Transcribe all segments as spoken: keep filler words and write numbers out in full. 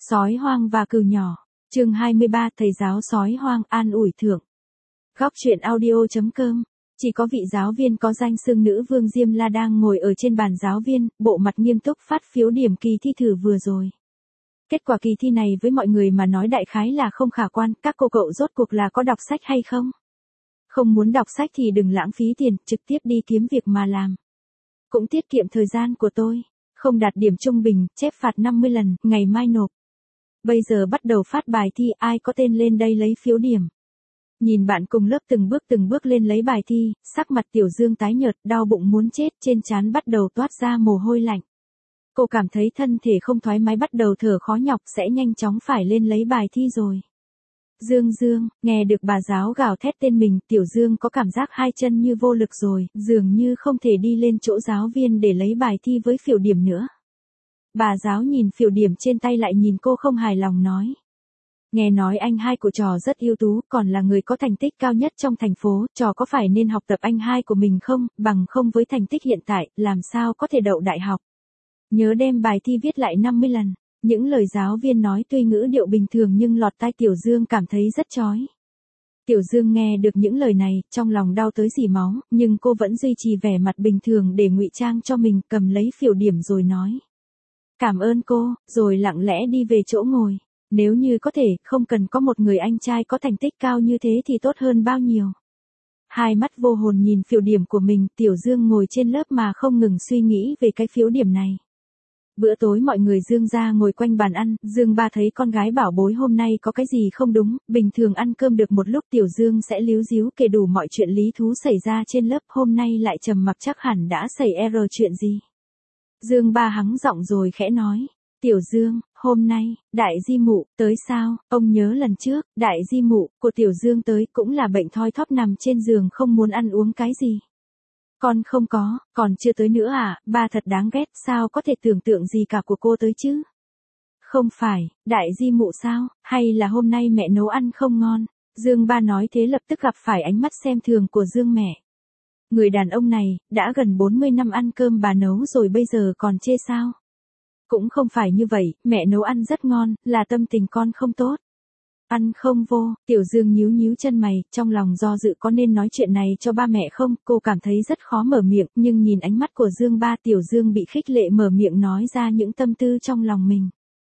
Sói hoang và cừu nhỏ. Chương hai mươi ba, thầy giáo sói hoang an ủi thượng. Góc truyện audio chấm com. Chỉ có vị giáo viên có danh xưng nữ vương Diêm La đang ngồi ở trên bàn giáo viên, bộ mặt nghiêm túc phát phiếu điểm kỳ thi thử vừa rồi. Kết quả kỳ thi này với mọi người mà nói đại khái là không khả quan, các cô cậu rốt cuộc là có đọc sách hay không? Không muốn đọc sách thì đừng lãng phí tiền, trực tiếp đi kiếm việc mà làm. Cũng tiết kiệm thời gian của tôi. Không đạt điểm trung bình, chép phạt năm mươi lần, ngày mai nộp. Bây giờ bắt đầu phát bài thi, ai có tên lên đây lấy phiếu điểm. Nhìn bạn cùng lớp từng bước từng bước lên lấy bài thi, sắc mặt Tiểu Dương tái nhợt, đau bụng muốn chết, trên trán bắt đầu toát ra mồ hôi lạnh. Cô cảm thấy thân thể không thoải mái, bắt đầu thở khó nhọc, sẽ nhanh chóng phải lên lấy bài thi rồi. Dương Dương, nghe được bà giáo gào thét tên mình, Tiểu Dương có cảm giác hai chân như vô lực rồi, dường như không thể đi lên chỗ giáo viên để lấy bài thi với phiếu điểm nữa. Bà giáo nhìn phiếu điểm trên tay lại nhìn cô không hài lòng nói. Nghe nói anh hai của trò rất ưu tú, còn là người có thành tích cao nhất trong thành phố, trò có phải nên học tập anh hai của mình không, bằng không với thành tích hiện tại, làm sao có thể đậu đại học. Nhớ đem bài thi viết lại năm mươi lần. Những lời giáo viên nói tuy ngữ điệu bình thường nhưng lọt tai Tiểu Dương cảm thấy rất chói. Tiểu Dương nghe được những lời này, trong lòng đau tới rỉ máu, nhưng cô vẫn duy trì vẻ mặt bình thường để ngụy trang cho mình, cầm lấy phiếu điểm rồi nói. Cảm ơn cô, rồi lặng lẽ đi về chỗ ngồi. Nếu như có thể, không cần có một người anh trai có thành tích cao như thế thì tốt hơn bao nhiêu. Hai mắt vô hồn nhìn phiếu điểm của mình, Tiểu Dương ngồi trên lớp mà không ngừng suy nghĩ về cái phiếu điểm này. Bữa tối mọi người Dương ra ngồi quanh bàn ăn, Dương ba thấy con gái bảo bối hôm nay có cái gì không đúng, bình thường ăn cơm được một lúc Tiểu Dương sẽ líu díu kể đủ mọi chuyện lý thú xảy ra trên lớp, hôm nay lại trầm mặc chắc hẳn đã xảy r chuyện gì. Dương ba hắng giọng rồi khẽ nói, Tiểu Dương, hôm nay, đại di mụ, tới sao, ông nhớ lần trước, đại di mụ, của Tiểu Dương tới cũng là bệnh thoi thóp nằm trên giường không muốn ăn uống cái gì. Con không có, còn chưa tới nữa à, ba thật đáng ghét, sao có thể tưởng tượng gì cả của cô tới chứ? Không phải, đại di mụ sao, hay là hôm nay mẹ nấu ăn không ngon? Dương ba nói thế lập tức gặp phải ánh mắt xem thường của Dương mẹ. Người đàn ông này, đã gần bốn mươi năm ăn cơm bà nấu rồi bây giờ còn chê sao? Cũng không phải như vậy, mẹ nấu ăn rất ngon, là tâm tình con không tốt. Ăn không vô, Tiểu Dương nhíu nhíu chân mày, trong lòng do dự có nên nói chuyện này cho ba mẹ không, cô cảm thấy rất khó mở miệng, nhưng nhìn ánh mắt của Dương ba, Tiểu Dương bị khích lệ mở miệng nói ra những tâm tư trong lòng mình.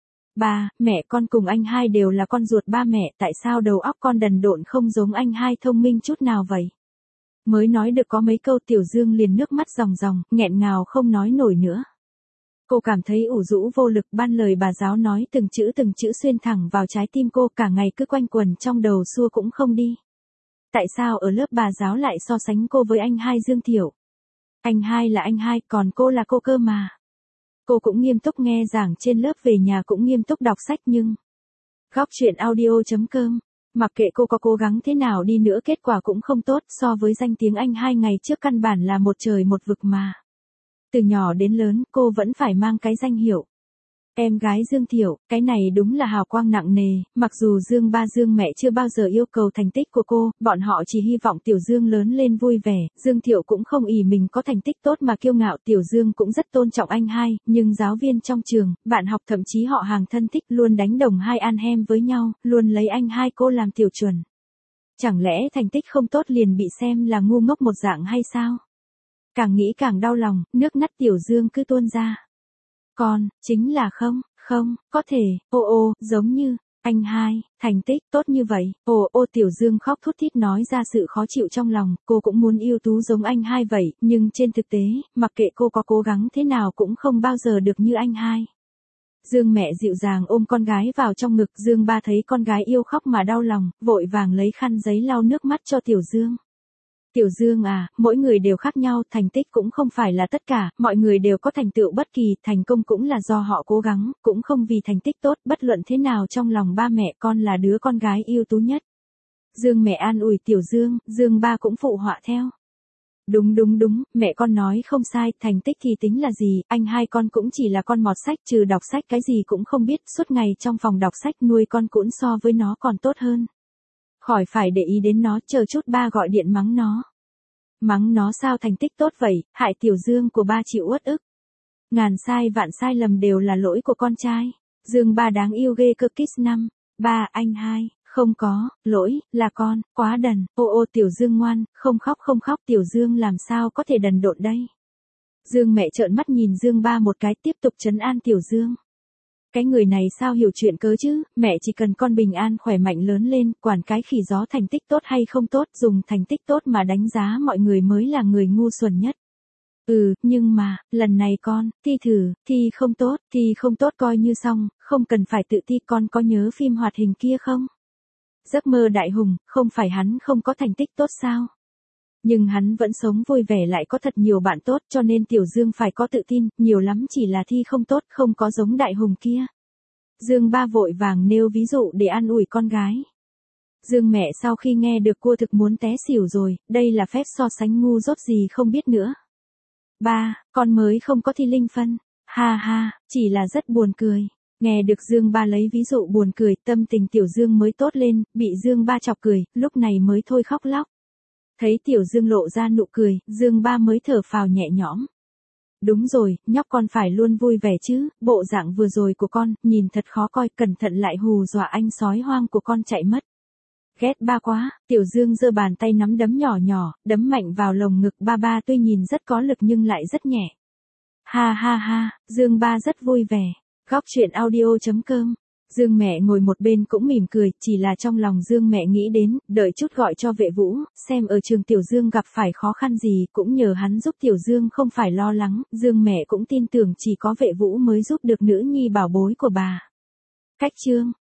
Ba, mẹ con cùng anh hai đều là con ruột ba mẹ, tại sao đầu óc con đần độn không giống anh hai thông minh chút nào vậy? Mới nói được có mấy câu Tiểu Dương liền nước mắt ròng ròng, nghẹn ngào không nói nổi nữa. Cô cảm thấy ủ rũ vô lực, ban lời bà giáo nói từng chữ từng chữ xuyên thẳng vào trái tim cô, cả ngày cứ quanh quẩn trong đầu xua cũng không đi. Tại sao ở lớp bà giáo lại so sánh cô với anh hai Dương Thiểu? Anh hai là anh hai, còn cô là cô cơ mà. Cô cũng nghiêm túc nghe giảng trên lớp, về nhà cũng nghiêm túc đọc sách nhưng... Góc truyện audio chấm com. Mặc kệ cô có cố gắng thế nào đi nữa kết quả cũng không tốt, so với danh tiếng anh hai ngày trước căn bản là một trời một vực mà. Từ nhỏ đến lớn, cô vẫn phải mang cái danh hiệu. Em gái Dương Thiểu, cái này đúng là hào quang nặng nề, mặc dù Dương ba Dương mẹ chưa bao giờ yêu cầu thành tích của cô, bọn họ chỉ hy vọng Tiểu Dương lớn lên vui vẻ, Dương Thiểu cũng không ỷ mình có thành tích tốt mà kiêu ngạo, Tiểu Dương cũng rất tôn trọng anh hai, nhưng giáo viên trong trường, bạn học thậm chí họ hàng thân thích luôn đánh đồng hai ăn hem với nhau, luôn lấy anh hai cô làm tiểu chuẩn. Chẳng lẽ thành tích không tốt liền bị xem là ngu ngốc một dạng hay sao? Càng nghĩ càng đau lòng, nước mắt Tiểu Dương cứ tuôn ra. Con, chính là không, không, có thể, ô ô, giống như, anh hai, thành tích tốt như vậy, ồ ô Tiểu Dương khóc thút thít nói ra sự khó chịu trong lòng, cô cũng muốn ưu tú giống anh hai vậy, nhưng trên thực tế, mặc kệ cô có cố gắng thế nào cũng không bao giờ được như anh hai. Dương mẹ dịu dàng ôm con gái vào trong ngực, Dương ba thấy con gái yêu khóc mà đau lòng, vội vàng lấy khăn giấy lau nước mắt cho Tiểu Dương. Tiểu Dương à, mỗi người đều khác nhau, thành tích cũng không phải là tất cả, mọi người đều có thành tựu bất kỳ, thành công cũng là do họ cố gắng, cũng không vì thành tích tốt, bất luận thế nào trong lòng ba mẹ con là đứa con gái ưu tú nhất. Dương mẹ an ủi Tiểu Dương, Dương ba cũng phụ họa theo. Đúng đúng đúng, mẹ con nói không sai, thành tích thì tính là gì, anh hai con cũng chỉ là con mọt sách, trừ đọc sách cái gì cũng không biết, suốt ngày trong phòng đọc sách, nuôi con cũng so với nó còn tốt hơn. Khỏi phải để ý đến nó, chờ chút ba gọi điện mắng nó. Mắng nó sao thành tích tốt vậy, hại Tiểu Dương của ba chịu uất ức. Ngàn sai vạn sai lầm đều là lỗi của con trai. Dương ba đáng yêu ghê cơ kiss năm. Ba anh hai, không có, lỗi, là con, quá đần, ô ô Tiểu Dương ngoan, không khóc không khóc Tiểu Dương làm sao có thể đần độn đây. Dương mẹ trợn mắt nhìn Dương ba một cái tiếp tục trấn an Tiểu Dương. Cái người này sao hiểu chuyện cớ chứ, mẹ chỉ cần con bình an khỏe mạnh lớn lên, quản cái khỉ gió thành tích tốt hay không tốt, dùng thành tích tốt mà đánh giá mọi người mới là người ngu xuẩn nhất. Ừ, nhưng mà, lần này con, thi thử, thi không tốt, thi không tốt coi như xong, không cần phải tự ti. Con có nhớ phim hoạt hình kia không? Giấc mơ đại hùng, không phải hắn không có thành tích tốt sao? Nhưng hắn vẫn sống vui vẻ lại có thật nhiều bạn tốt cho nên Tiểu Dương phải có tự tin, nhiều lắm chỉ là thi không tốt, không có giống đại hùng kia. Dương ba vội vàng nêu ví dụ để an ủi con gái. Dương mẹ sau khi nghe được cua thực muốn té xỉu rồi, đây là phép so sánh ngu dốt gì không biết nữa. Ba, con mới không có thi linh phân. Ha ha, chỉ là rất buồn cười. Nghe được Dương ba lấy ví dụ buồn cười, tâm tình Tiểu Dương mới tốt lên, bị Dương ba chọc cười, lúc này mới thôi khóc lóc. Thấy Tiểu Dương lộ ra nụ cười, Dương ba mới thở phào nhẹ nhõm. Đúng rồi, nhóc con phải luôn vui vẻ chứ, bộ dạng vừa rồi của con, nhìn thật khó coi, cẩn thận lại hù dọa anh sói hoang của con chạy mất. Ghét ba quá, Tiểu Dương giơ bàn tay nắm đấm nhỏ nhỏ, đấm mạnh vào lồng ngực ba ba tuy nhìn rất có lực nhưng lại rất nhẹ. Ha ha ha, Dương ba rất vui vẻ. Góc truyện audio chấm com. Dương mẹ ngồi một bên cũng mỉm cười, chỉ là trong lòng Dương mẹ nghĩ đến, đợi chút gọi cho vệ vũ, xem ở trường Tiểu Dương gặp phải khó khăn gì, cũng nhờ hắn giúp Tiểu Dương không phải lo lắng, Dương mẹ cũng tin tưởng chỉ có vệ vũ mới giúp được nữ nhi bảo bối của bà. Cách chương